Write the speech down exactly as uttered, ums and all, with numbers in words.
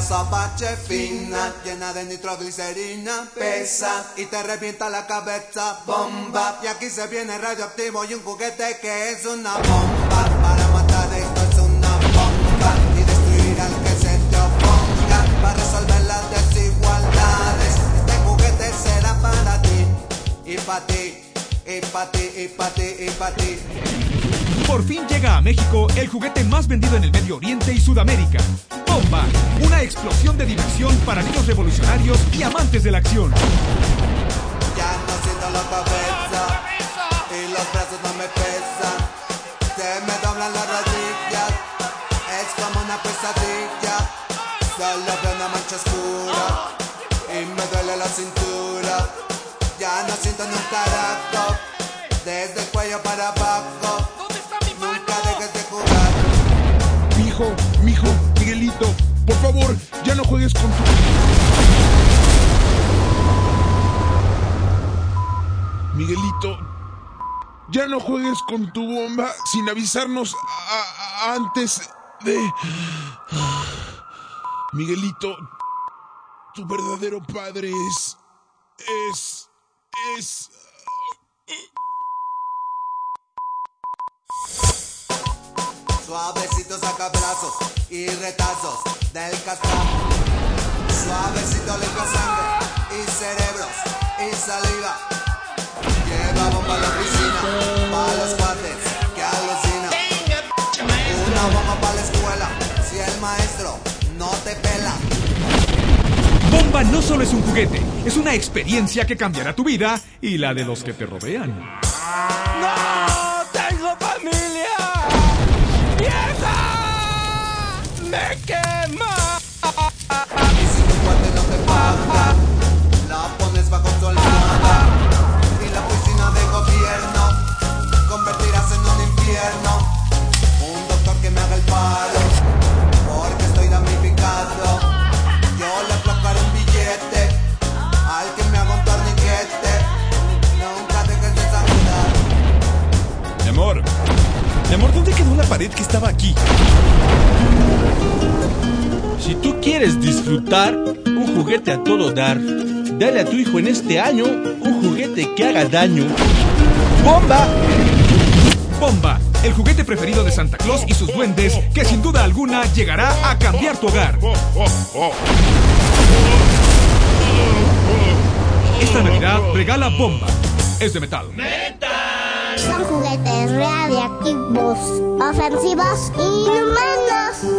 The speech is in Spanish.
la sopa chefina, llena de nitroglicerina, pesa y te revienta la cabeza. Bomba, y aquí se viene radioactivo y un juguete que es una bomba. Para matar esto es una bomba y destruir al que se te oponga. Para resolver las desigualdades, este juguete será para ti. Y para ti, y para ti, y para ti, y para ti. Por fin llega a México el juguete más vendido en el Medio Oriente y Sudamérica. Bomba, una explosión de diversión para niños revolucionarios y amantes de la acción. Ya no siento la cabeza y los brazos no me pesan. Se me doblan las rodillas, es como una pesadilla. Solo veo una mancha oscura y me duele la cintura. Ya no siento ni un carajo, desde el cuello para abajo. Nunca dejes de jugar. Mijo, mijo, Miguelito, por favor, ya no juegues con tu... Miguelito, ya no juegues con tu bomba sin avisarnos a- a- antes de... Miguelito, tu verdadero padre es... es... es... Suavecito saca brazos y retazos del castrajo. Suavecito limpia sangre y cerebros y saliva. Lleva bomba a la oficina, para los cuates que alucina. Una bomba para la escuela, si el maestro no te pela. Bomba no solo es un juguete, es una experiencia que cambiará tu vida y la de los que te rodean. ¡No tengo familia! ¡Vieja! ¡Me quema! Y si tu cuate no te paga, la pones bajo tu almohada. Y la piscina de gobierno convertirás en un infierno. Un doctor que me haga el paro, porque estoy damnificado. Yo le aflojaré un billete al que me haga un torniquete. Nunca dejes de saludar. Mi amor, mi amor, ¿dónde quedó la pared que estaba aquí? Si tú quieres disfrutar un juguete a todo dar, dale a tu hijo en este año un juguete que haga daño. ¡Bomba! Bomba, el juguete preferido de Santa Claus y sus duendes, que sin duda alguna llegará a cambiar tu hogar. Esta Navidad regala Bomba. Es de metal. Son juguetes radiactivos, ofensivos y inhumanos.